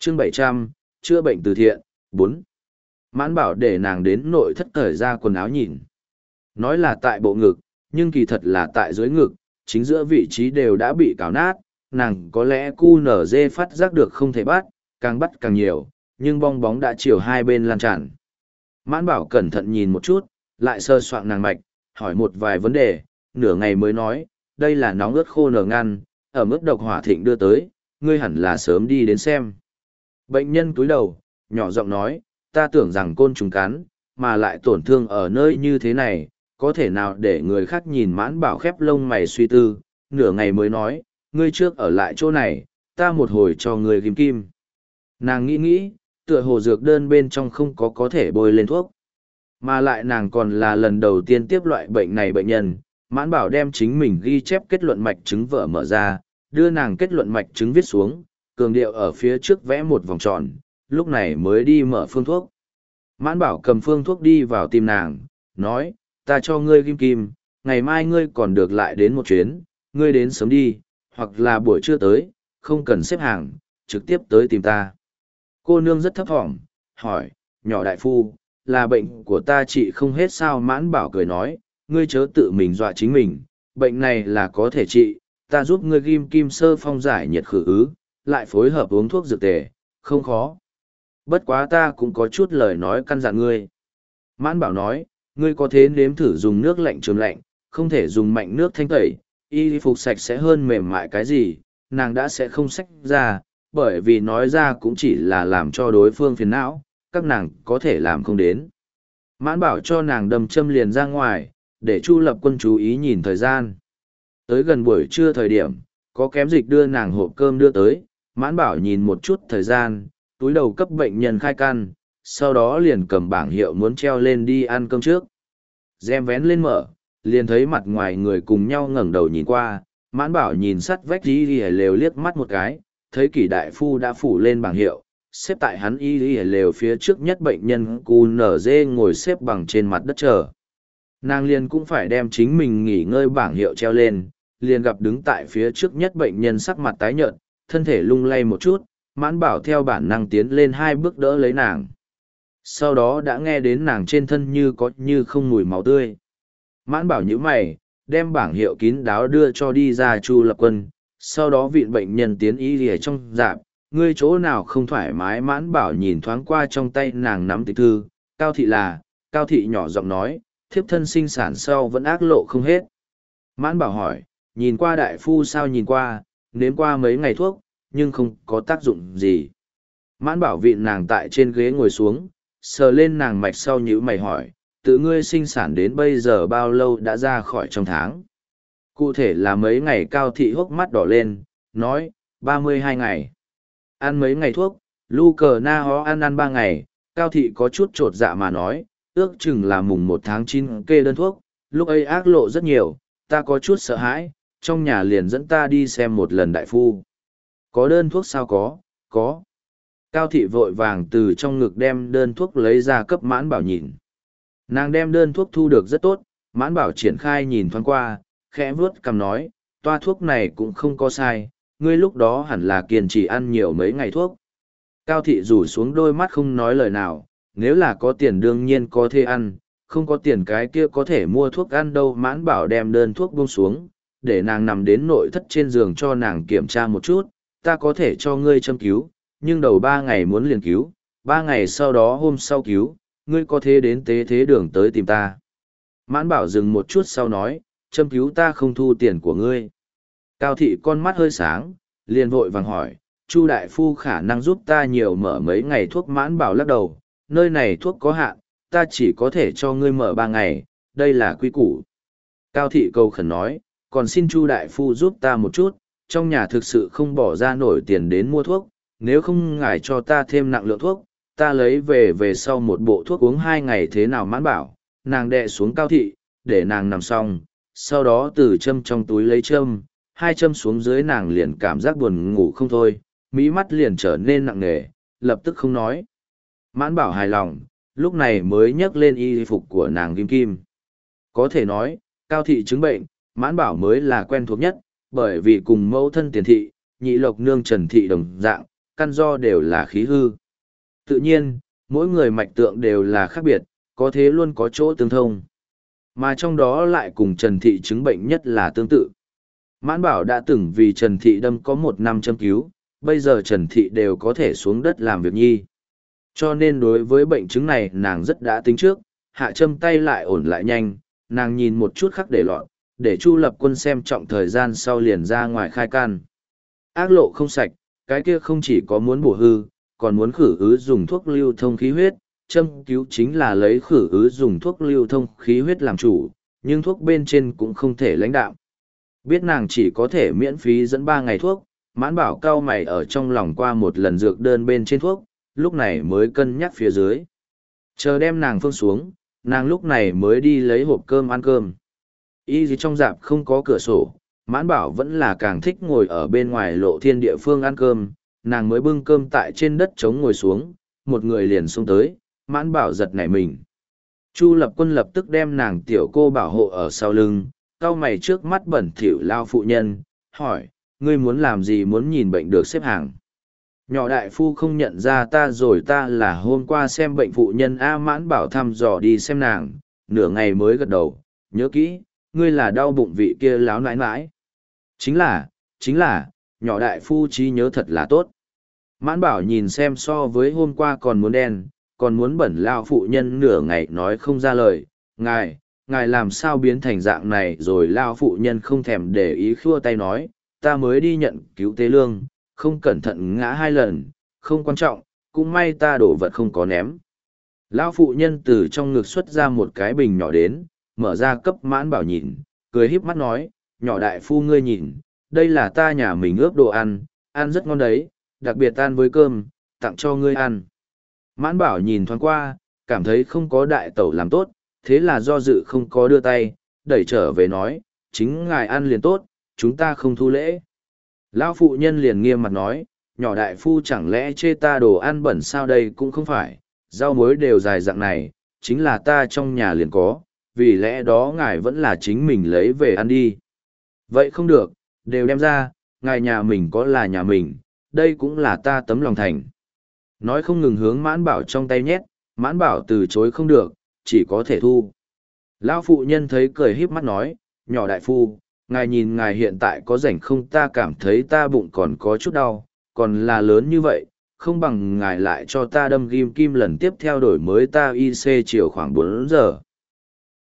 chương 700, chữa bệnh từ thiện, 4. Mãn bảo để nàng đến nội thất cởi ra quần áo nhìn. Nói là tại bộ ngực, nhưng kỳ thật là tại dưới ngực, chính giữa vị trí đều đã bị cào nát, nàng có lẽ cu nở dê phát giác được không thể bắt càng nhiều, nhưng bong bóng đã chiều hai bên lan tràn. Mãn bảo cẩn thận nhìn một chút, lại sơ soạn nàng mạch, hỏi một vài vấn đề, nửa ngày mới nói, đây là nóng ướt khô nở ngăn, ở mức độc hỏa thịnh đưa tới, ngươi hẳn là sớm đi đến xem. Bệnh nhân cúi đầu, nhỏ giọng nói, ta tưởng rằng côn trùng cắn, mà lại tổn thương ở nơi như thế này, có thể nào để người khác nhìn. Mãn bảo khép lông mày suy tư, nửa ngày mới nói, ngươi trước ở lại chỗ này, ta một hồi cho ngươi ghim kim. Nàng nghĩ, tựa hồ dược đơn bên trong không có thể bôi lên thuốc. Mà lại nàng còn là lần đầu tiên tiếp loại bệnh này bệnh nhân, mãn bảo đem chính mình ghi chép kết luận mạch chứng vợ mở ra, đưa nàng kết luận mạch chứng viết xuống, cường điệu ở phía trước vẽ một vòng tròn, lúc này mới đi mở phương thuốc. Mãn bảo cầm phương thuốc đi vào tìm nàng, nói, ta cho ngươi ghim kim, ngày mai ngươi còn được lại đến một chuyến, ngươi đến sớm đi, hoặc là buổi trưa tới, không cần xếp hàng, trực tiếp tới tìm ta. Cô nương rất thấp thỏm, hỏi, nhỏ đại phu, là bệnh của ta trị không hết sao? Mãn bảo cười nói, ngươi chớ tự mình dọa chính mình, bệnh này là có thể trị, ta giúp ngươi ghim kim sơ phong giải nhiệt khử ứ, lại phối hợp uống thuốc dược tề, không khó. Bất quá ta cũng có chút lời nói căn dặn ngươi. Mãn bảo nói, ngươi có thế nếm thử dùng nước lạnh trường lạnh, không thể dùng mạnh nước thanh tẩy, y phục sạch sẽ hơn mềm mại cái gì, nàng đã sẽ không xách ra, bởi vì nói ra cũng chỉ là làm cho đối phương phiền não, các nàng có thể làm không đến. Mãn bảo cho nàng đâm châm liền ra ngoài, để Chu Lập Quân chú ý nhìn thời gian. Tới gần buổi trưa thời điểm, có kém dịch đưa nàng hộp cơm đưa tới, mãn bảo nhìn một chút thời gian, túi đầu cấp bệnh nhân khai căn, sau đó liền cầm bảng hiệu muốn treo lên đi ăn cơm trước. Rèm vén lên mở, liền thấy mặt ngoài người cùng nhau ngẩng đầu nhìn qua, mãn bảo nhìn sắt vách y y lều liếc mắt một cái, thấy Kỷ đại phu đã phủ lên bảng hiệu, xếp tại hắn y y lều phía trước nhất bệnh nhân QNZ ngồi xếp bằng trên mặt đất chờ. Nàng liền cũng phải đem chính mình nghỉ ngơi bảng hiệu treo lên, liền gặp đứng tại phía trước nhất bệnh nhân sắc mặt tái nhợt, thân thể lung lay một chút, mãn bảo theo bản năng tiến lên 2 bước đỡ lấy nàng. Sau đó đã nghe đến nàng trên thân như có như không mùi máu tươi. Mãn bảo nhíu mày, đem bảng hiệu kín đáo đưa cho đi ra Chu Lập Quân, sau đó viện bệnh nhân tiến y lìa trong rạp, ngươi chỗ nào không thoải mái? Mãn bảo nhìn thoáng qua trong tay nàng nắm tịch thư, Cao thị là, Cao thị nhỏ giọng nói, thiếp thân sinh sản sau vẫn ác lộ không hết. Mãn bảo hỏi, nhìn qua đại phu sao? Nhìn qua, nếm qua mấy ngày thuốc, nhưng không có tác dụng gì. Mãn bảo vịn nàng tại trên ghế ngồi xuống, sờ lên nàng mạch sau nhíu mày hỏi, tự ngươi sinh sản đến bây giờ bao lâu đã ra khỏi trong tháng? Cụ thể là mấy ngày? Cao thị hốc mắt đỏ lên, nói, 32 ngày. Ăn mấy ngày thuốc, lu cờ na ho ăn 3 ngày, Cao thị có chút trột dạ mà nói, ước chừng là mùng 1 tháng 9 kê đơn thuốc, lúc ấy ác lộ rất nhiều, ta có chút sợ hãi, trong nhà liền dẫn ta đi xem một lần đại phu. Có đơn thuốc sao? Có. Cao thị vội vàng từ trong ngực đem đơn thuốc lấy ra cấp mãn bảo nhìn. Nàng đem đơn thuốc thu được rất tốt, mãn bảo triển khai nhìn thoáng qua, khẽ vuốt cằm nói, toa thuốc này cũng không có sai, ngươi lúc đó hẳn là kiên trì ăn nhiều mấy ngày thuốc. Cao thị rủ xuống đôi mắt không nói lời nào, nếu là có tiền đương nhiên có thể ăn, không có tiền cái kia có thể mua thuốc ăn đâu. Mãn bảo đem đơn thuốc buông xuống, để nàng nằm đến nội thất trên giường cho nàng kiểm tra một chút, ta có thể cho ngươi châm cứu, nhưng đầu 3 ngày muốn liền cứu, 3 ngày sau đó hôm sau cứu, ngươi có thể đến tế thế đường tới tìm ta. Mãn bảo dừng một chút sau nói, châm cứu ta không thu tiền của ngươi. Cao thị con mắt hơi sáng, liền vội vàng hỏi, Chu đại phu khả năng giúp ta nhiều mở mấy ngày thuốc? Mãn bảo lắc đầu, nơi này thuốc có hạn, ta chỉ có thể cho ngươi mở 3 ngày, đây là quy củ. Cao thị cầu khẩn nói, còn xin Chu đại phu giúp ta một chút, trong nhà thực sự không bỏ ra nổi tiền đến mua thuốc, nếu không ngài cho ta thêm nặng lượng thuốc, ta lấy về sau một bộ thuốc uống 2 ngày thế nào? Mãn bảo, nàng đè xuống Cao thị, để nàng nằm xong, sau đó từ châm trong túi lấy châm, 2 châm xuống dưới nàng liền cảm giác buồn ngủ không thôi, mí mắt liền trở nên nặng nề, lập tức không nói. Mãn bảo hài lòng, lúc này mới nhấc lên y phục của nàng ghim kim. Có thể nói, Cao thị chứng bệnh, mãn bảo mới là quen thuộc nhất, bởi vì cùng mẫu thân Tiền thị, nhị lộc nương Trần thị đồng dạng, căn do đều là khí hư. Tự nhiên, mỗi người mạch tượng đều là khác biệt, có thế luôn có chỗ tương thông. Mà trong đó lại cùng Trần Thị chứng bệnh nhất là tương tự. Mãn Bảo đã từng vì Trần Thị đâm có 1 năm châm cứu, bây giờ Trần Thị đều có thể xuống đất làm việc nhi. Cho nên đối với bệnh chứng này nàng rất đã tính trước, hạ châm tay lại ổn lại nhanh, nàng nhìn một chút khắc để lọt, để Chu Lập Quân xem trọng thời gian sau liền ra ngoài khai can. Ác lộ không sạch, cái kia không chỉ có muốn bổ hư, còn muốn khử ứ dùng thuốc lưu thông khí huyết, châm cứu chính là lấy khử ứ dùng thuốc lưu thông khí huyết làm chủ, nhưng thuốc bên trên cũng không thể lãnh đạo. Biết nàng chỉ có thể miễn phí dẫn 3 ngày thuốc, Mãn Bảo cao mày ở trong lòng qua một lần dược đơn bên trên thuốc, lúc này mới cân nhắc phía dưới. Chờ đem nàng phương xuống, nàng lúc này mới đi lấy hộp cơm ăn cơm. Y gì trong dạp không có cửa sổ, Mãn Bảo vẫn là càng thích ngồi ở bên ngoài lộ thiên địa phương ăn cơm, nàng mới bưng cơm tại trên đất trống ngồi xuống, một người liền xuống tới, Mãn Bảo giật nảy mình. Chu Lập Quân lập tức đem nàng tiểu cô bảo hộ ở sau lưng, cau mày trước mắt bẩn thỉu lao phụ nhân, hỏi, ngươi muốn làm gì, muốn nhìn bệnh được xếp hàng. Nhỏ đại phu không nhận ra ta rồi, ta là hôm qua xem bệnh phụ nhân. A Mãn Bảo thăm dò đi xem nàng, nửa ngày mới gật đầu, nhớ kỹ, ngươi là đau bụng vị kia láo nãi nãi. Chính là, nhỏ đại phu trí nhớ thật là tốt. Mãn Bảo nhìn xem so với hôm qua còn muốn đen, còn muốn bẩn lao phụ nhân, nửa ngày nói không ra lời. Ngài làm sao biến thành dạng này rồi? Lao phụ nhân không thèm để ý, khua tay nói, ta mới đi nhận cứu tế lương, không cẩn thận ngã 2 lần, không quan trọng, cũng may ta đổ vật không có ném. Lão phụ nhân từ trong ngực xuất ra một cái bình nhỏ đến, mở ra cấp Mãn Bảo nhìn, cười híp mắt nói, nhỏ đại phu ngươi nhìn, đây là ta nhà mình ướp đồ ăn, ăn rất ngon đấy, đặc biệt ăn với cơm, tặng cho ngươi ăn. Mãn Bảo nhìn thoáng qua, cảm thấy không có đại tẩu làm tốt, thế là do dự không có đưa tay, đẩy trở về nói, chính ngài ăn liền tốt, chúng ta không thu lễ. Lão phụ nhân liền nghiêm mặt nói, nhỏ đại phu chẳng lẽ chê ta đồ ăn bẩn sao? Đây cũng không phải, rau muối đều dài dạng này, chính là ta trong nhà liền có, vì lẽ đó ngài vẫn là chính mình lấy về ăn đi. Vậy không được, đều đem ra, ngài nhà mình có là nhà mình, đây cũng là ta tấm lòng thành. Nói không ngừng hướng Mãn Bảo trong tay nhét, Mãn Bảo từ chối không được, chỉ có thể thu. Lão phụ nhân thấy cười híp mắt nói, nhỏ đại phu, ngài nhìn ngài hiện tại có rảnh không? Ta cảm thấy ta bụng còn có chút đau, còn là lớn như vậy, không bằng ngài lại cho ta đâm ghim kim lần tiếp theo đổi mới ta IC chiều khoảng 4 giờ.